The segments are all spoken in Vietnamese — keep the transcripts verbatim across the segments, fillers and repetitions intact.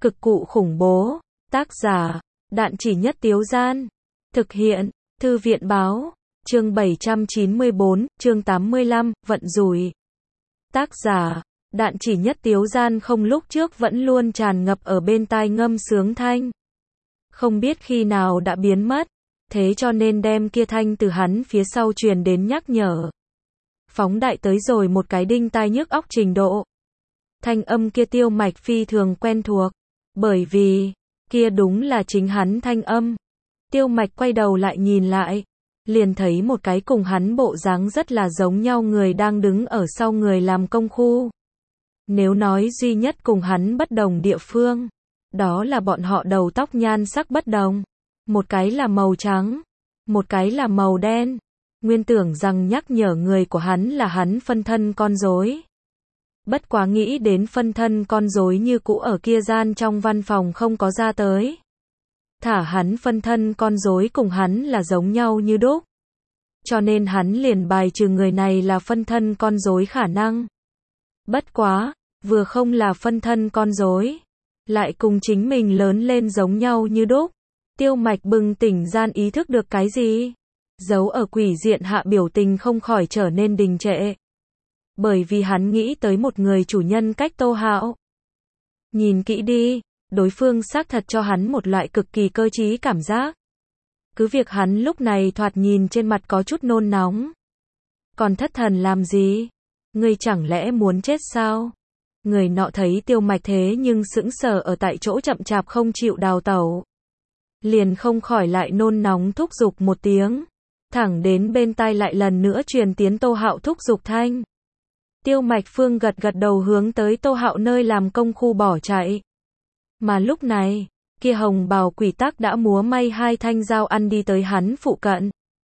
Cực cụ khủng bố. Tác giả, Đạn Chỉ Nhất Tiếu Gian. Thực hiện, Thư viện báo. Chương bảy trăm chín mươi bốn, chương tám mươi lăm, vận rủi. Tác giả, Đạn Chỉ Nhất Tiếu Gian không lúc trước vẫn luôn tràn ngập ở bên tai ngâm sướng thanh. Không biết khi nào đã biến mất, thế cho nên đem kia thanh từ hắn phía sau truyền đến nhắc nhở. Phóng đại tới rồi một cái đinh tai nhức óc trình độ. Thanh âm kia Tiêu Mạch phi thường quen thuộc, bởi vì, kia đúng là chính hắn thanh âm. Tiêu Mạch quay đầu lại nhìn lại, liền thấy một cái cùng hắn bộ dáng rất là giống nhau người đang đứng ở sau người làm công khu. Nếu nói duy nhất cùng hắn bất đồng địa phương, đó là bọn họ đầu tóc nhan sắc bất đồng. Một cái là màu trắng, một cái là màu đen. Nguyên tưởng rằng nhắc nhở người của hắn là hắn phân thân con rối. Bất quá nghĩ đến phân thân con rối như cũ ở kia gian trong văn phòng không có ra tới. Thả hắn phân thân con rối cùng hắn là giống nhau như đúc. Cho nên hắn liền bài trừ người này là phân thân con rối khả năng. Bất quá, vừa không là phân thân con rối, lại cùng chính mình lớn lên giống nhau như đúc. Tiêu Mạch bừng tỉnh gian ý thức được cái gì? Giấu ở quỷ diện hạ biểu tình không khỏi trở nên đình trệ. Bởi vì hắn nghĩ tới một người chủ nhân cách Tô Hạo. Nhìn kỹ đi, đối phương xác thật cho hắn một loại cực kỳ cơ trí cảm giác. Cứ việc hắn lúc này thoạt nhìn trên mặt có chút nôn nóng. Còn thất thần làm gì? Ngươi chẳng lẽ muốn chết sao? Người nọ thấy Tiêu Mạch thế nhưng sững sờ ở tại chỗ chậm chạp không chịu đào tẩu. Liền không khỏi lại nôn nóng thúc giục một tiếng. Thẳng đến bên tai lại lần nữa truyền tiến Tô Hạo thúc giục thanh. Tiêu Mạch Phương gật gật đầu hướng tới Tô Hạo nơi làm công khu bỏ chạy. Mà lúc này, kia hồng bào quỷ tắc đã múa may hai thanh dao ăn đi tới hắn phụ cận.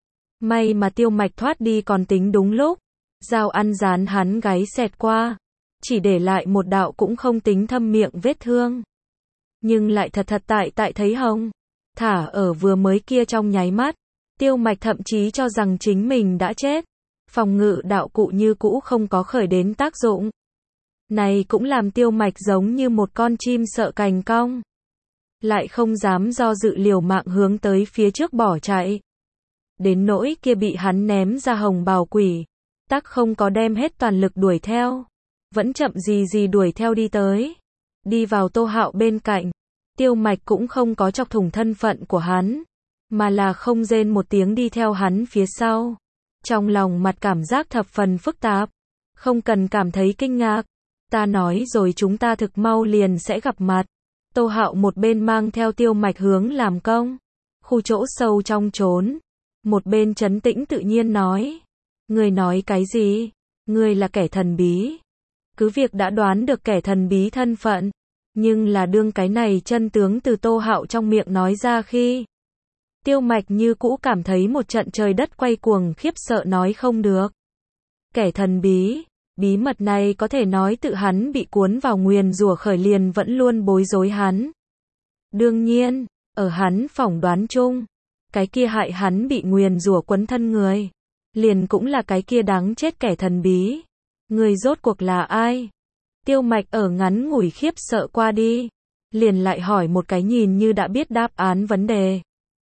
May mà Tiêu Mạch thoát đi còn tính đúng lúc. Dao ăn dán hắn gáy xẹt qua. Chỉ để lại một đạo cũng không tính thâm miệng vết thương. Nhưng lại thật thật tại tại thấy hồng. Thả ở vừa mới kia trong nháy mắt. Tiêu Mạch thậm chí cho rằng chính mình đã chết. Phòng ngự đạo cụ như cũ không có khởi đến tác dụng. Này cũng làm Tiêu Mạch giống như một con chim sợ cành cong. Lại không dám do dự liều mạng hướng tới phía trước bỏ chạy. Đến nỗi kia bị hắn ném ra hồng bào quỷ. Tắc không có đem hết toàn lực đuổi theo. Vẫn chậm gì gì đuổi theo đi tới. Đi vào Tô Hạo bên cạnh. Tiêu Mạch cũng không có chọc thủng thân phận của hắn. Mà là không rên một tiếng đi theo hắn phía sau. Trong lòng mặt cảm giác thập phần phức tạp. Không cần cảm thấy kinh ngạc. Ta nói rồi chúng ta thực mau liền sẽ gặp mặt. Tô Hạo một bên mang theo Tiêu Mạch hướng làm công. Khu chỗ sâu trong trốn. Một bên trấn tĩnh tự nhiên nói. Ngươi nói cái gì? Ngươi là kẻ thần bí. Cứ việc đã đoán được kẻ thần bí thân phận. Nhưng là đương cái này chân tướng từ Tô Hạo trong miệng nói ra khi. Tiêu Mạch như cũ cảm thấy một trận trời đất quay cuồng khiếp sợ nói không được. Kẻ thần bí, bí mật này có thể nói tự hắn bị cuốn vào nguyền rủa khởi liền vẫn luôn bối rối hắn. Đương nhiên, ở hắn phỏng đoán chung, cái kia hại hắn bị nguyền rủa quấn thân người, liền cũng là cái kia đáng chết kẻ thần bí. Người rốt cuộc là ai? Tiêu Mạch ở ngắn ngủi khiếp sợ qua đi, liền lại hỏi một cái nhìn như đã biết đáp án vấn đề.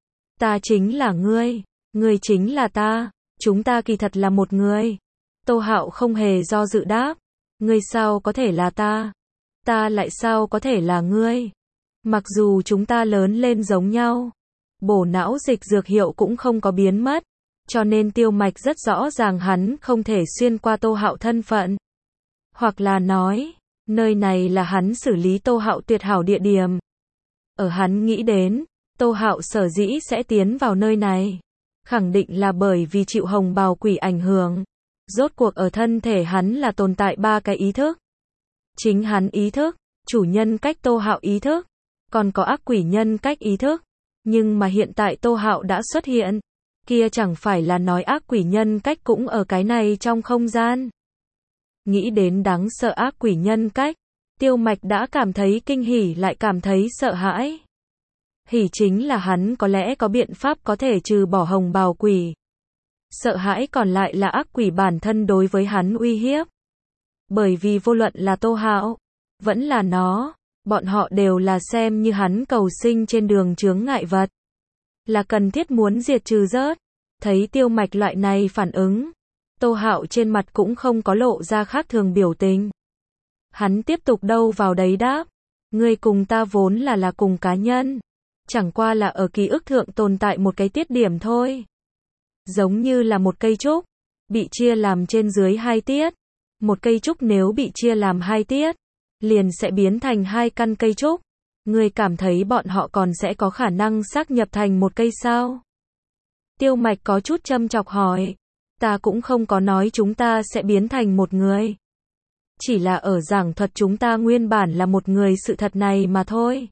Ta chính là ngươi, ngươi chính là ta, chúng ta kỳ thật là một người. Tô Hạo không hề do dự đáp, ngươi sao có thể là ta, ta lại sao có thể là ngươi. Mặc dù chúng ta lớn lên giống nhau, bổ não dịch dược hiệu cũng không có biến mất, cho nên Tiêu Mạch rất rõ ràng hắn không thể xuyên qua Tô Hạo thân phận. Hoặc là nói, nơi này là hắn xử lý Tô Hạo tuyệt hảo địa điểm. Ở hắn nghĩ đến, Tô Hạo sở dĩ sẽ tiến vào nơi này, khẳng định là bởi vì chịu hồng bào quỷ ảnh hưởng. Rốt cuộc ở thân thể hắn là tồn tại ba cái ý thức. Chính hắn ý thức, chủ nhân cách Tô Hạo ý thức, còn có ác quỷ nhân cách ý thức. Nhưng mà hiện tại Tô Hạo đã xuất hiện, kia chẳng phải là nói ác quỷ nhân cách cũng ở cái này trong không gian. Nghĩ đến đáng sợ ác quỷ nhân cách, Tiêu Mạch đã cảm thấy kinh hỉ lại cảm thấy sợ hãi. Hỉ chính là hắn có lẽ có biện pháp có thể trừ bỏ hồng bào quỷ. Sợ hãi còn lại là ác quỷ bản thân đối với hắn uy hiếp. Bởi vì vô luận là Tô Hạo, vẫn là nó, Bọn họ đều là xem như hắn cầu sinh trên đường chướng ngại vật. Là cần thiết muốn diệt trừ rớt. Thấy Tiêu Mạch loại này phản ứng, Tô Hạo trên mặt cũng không có lộ ra khác thường biểu tình. Hắn tiếp tục đâu vào đấy đáp. Ngươi cùng ta vốn là là cùng cá nhân. Chẳng qua là ở ký ức thượng tồn tại một cái tiết điểm thôi. Giống như là một cây trúc, bị chia làm trên dưới hai tiết. Một cây trúc nếu bị chia làm hai tiết, liền sẽ biến thành hai căn cây trúc. Ngươi cảm thấy bọn họ còn sẽ có khả năng xác nhập thành một cây sao? Tiêu Mạch có chút châm chọc hỏi. Ta cũng không có nói chúng ta sẽ biến thành một người. Chỉ là ở giảng thuật chúng ta nguyên bản là một người sự thật này mà thôi.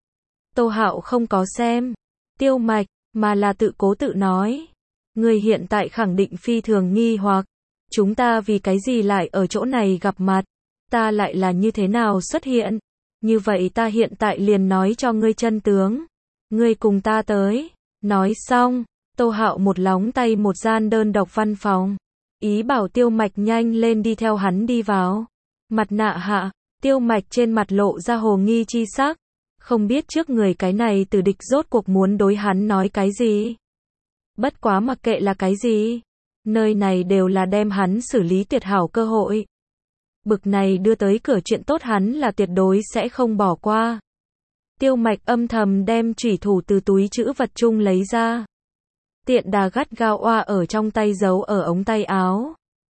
Tô Hạo không có xem Tiêu Mạch, mà là tự cố tự nói. Ngươi hiện tại khẳng định phi thường nghi hoặc. Chúng ta vì cái gì lại ở chỗ này gặp mặt? Ta lại là như thế nào xuất hiện? Như vậy ta hiện tại liền nói cho ngươi chân tướng. Ngươi cùng ta tới. Nói xong, Tô Hạo một lóng tay một gian đơn độc văn phòng. Ý bảo Tiêu Mạch nhanh lên đi theo hắn đi vào. Mặt nạ hạ, Tiêu Mạch trên mặt lộ ra hồ nghi chi sắc. Không biết trước người cái này từ địch rốt cuộc muốn đối hắn nói cái gì. Bất quá mặc kệ là cái gì. Nơi này đều là đem hắn xử lý tuyệt hảo cơ hội. Bực này đưa tới cửa chuyện tốt hắn là tuyệt đối sẽ không bỏ qua. Tiêu Mạch âm thầm đem chủy thủ từ túi trữ vật chung lấy ra. Tiện đà gắt gao oa ở trong tay giấu ở ống tay áo.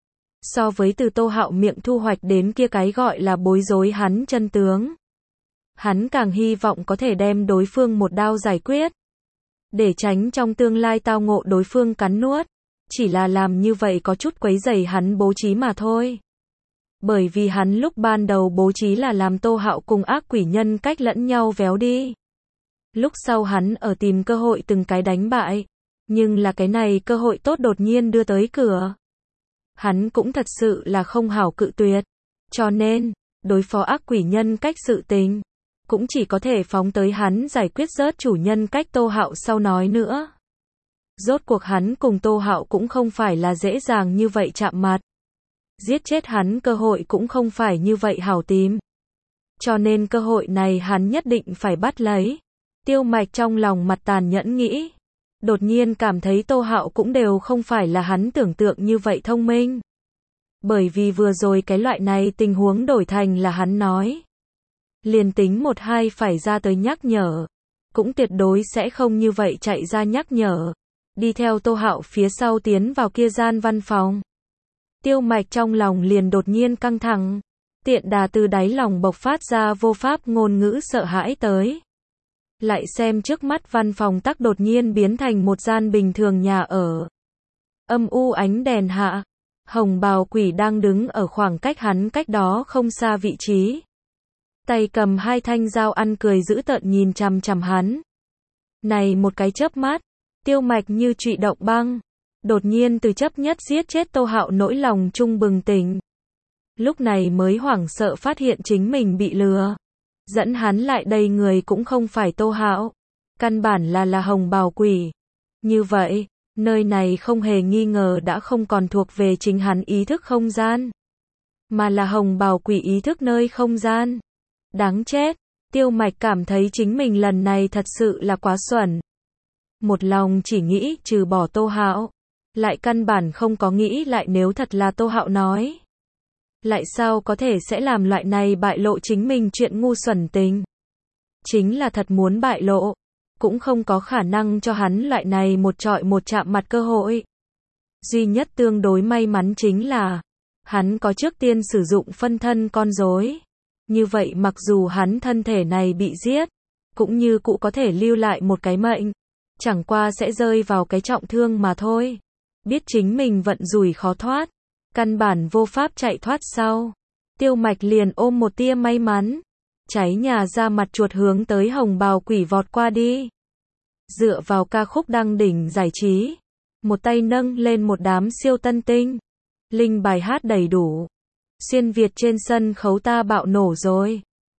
So với từ Tô Hạo miệng thu hoạch đến kia cái gọi là bối rối hắn chân tướng. Hắn càng hy vọng có thể đem đối phương một đao giải quyết. Để tránh trong tương lai tao ngộ đối phương cắn nuốt. Chỉ là làm như vậy có chút quấy rầy hắn bố trí mà thôi. Bởi vì hắn lúc ban đầu bố trí là làm Tô Hạo cùng ác quỷ nhân cách lẫn nhau véo đi. Lúc sau hắn ở tìm cơ hội từng cái đánh bại. Nhưng là cái này cơ hội tốt đột nhiên đưa tới cửa. Hắn cũng thật sự là không hảo cự tuyệt. Cho nên, đối phó ác quỷ nhân cách sự tình, cũng chỉ có thể phóng tới hắn giải quyết rớt chủ nhân cách Tô Hạo sau nói nữa. Rốt cuộc hắn cùng Tô Hạo cũng không phải là dễ dàng như vậy chạm mặt. Giết chết hắn cơ hội cũng không phải như vậy hảo tìm. Cho nên cơ hội này hắn nhất định phải bắt lấy. Tiêu Mạch trong lòng mặt tàn nhẫn nghĩ. Đột nhiên cảm thấy Tô Hạo cũng đều không phải là hắn tưởng tượng như vậy thông minh. Bởi vì vừa rồi cái loại này tình huống đổi thành là hắn nói. Liền tính một hai phải ra tới nhắc nhở. Cũng tuyệt đối sẽ không như vậy chạy ra nhắc nhở. Đi theo Tô Hạo phía sau tiến vào kia gian văn phòng. Tiêu Mạch trong lòng liền đột nhiên căng thẳng. Tiện đà từ đáy lòng bộc phát ra vô pháp ngôn ngữ sợ hãi tới. Lại xem trước mắt văn phòng tắc đột nhiên biến thành một gian bình thường nhà ở. Âm u ánh đèn hạ. Hồng bào quỷ đang đứng ở khoảng cách hắn cách đó không xa vị trí. Tay cầm hai thanh dao ăn cười dữ tợn nhìn chằm chằm hắn. Này một cái chớp mắt. Tiêu Mạch như trụy động băng. Đột nhiên từ chấp nhất giết chết Tô Hạo nỗi lòng trung bừng tỉnh. Lúc này mới hoảng sợ phát hiện chính mình bị lừa. Dẫn hắn lại đây người cũng không phải Tô Hạo. Căn bản là là hồng bào quỷ. Như vậy, nơi này không hề nghi ngờ đã không còn thuộc về chính hắn ý thức không gian. Mà là hồng bào quỷ ý thức nơi không gian. Đáng chết, Tiêu Mạch cảm thấy chính mình lần này thật sự là quá xuẩn. Một lòng chỉ nghĩ trừ bỏ Tô Hạo. Lại căn bản không có nghĩ lại nếu thật là Tô Hạo nói. Lại sao có thể sẽ làm loại này bại lộ chính mình chuyện ngu xuẩn tình. Chính là thật muốn bại lộ. Cũng không có khả năng cho hắn loại này một trọi một chạm mặt cơ hội. Duy nhất tương đối may mắn chính là hắn có trước tiên sử dụng phân thân con rối. Như vậy mặc dù hắn thân thể này bị giết, cũng như cụ có thể lưu lại một cái mệnh. Chẳng qua sẽ rơi vào cái trọng thương mà thôi. Biết chính mình vận rủi khó thoát. Căn bản vô pháp chạy thoát sau. Tiêu Mạch liền ôm một tia may mắn. Cháy nhà ra mặt chuột hướng tới hồng bào quỷ vọt qua đi. Dựa vào ca khúc đăng đỉnh giải trí. Một tay nâng lên một đám siêu tân tinh. Linh bài hát đầy đủ. Xuyên Việt trên sân khấu ta bạo nổ rồi.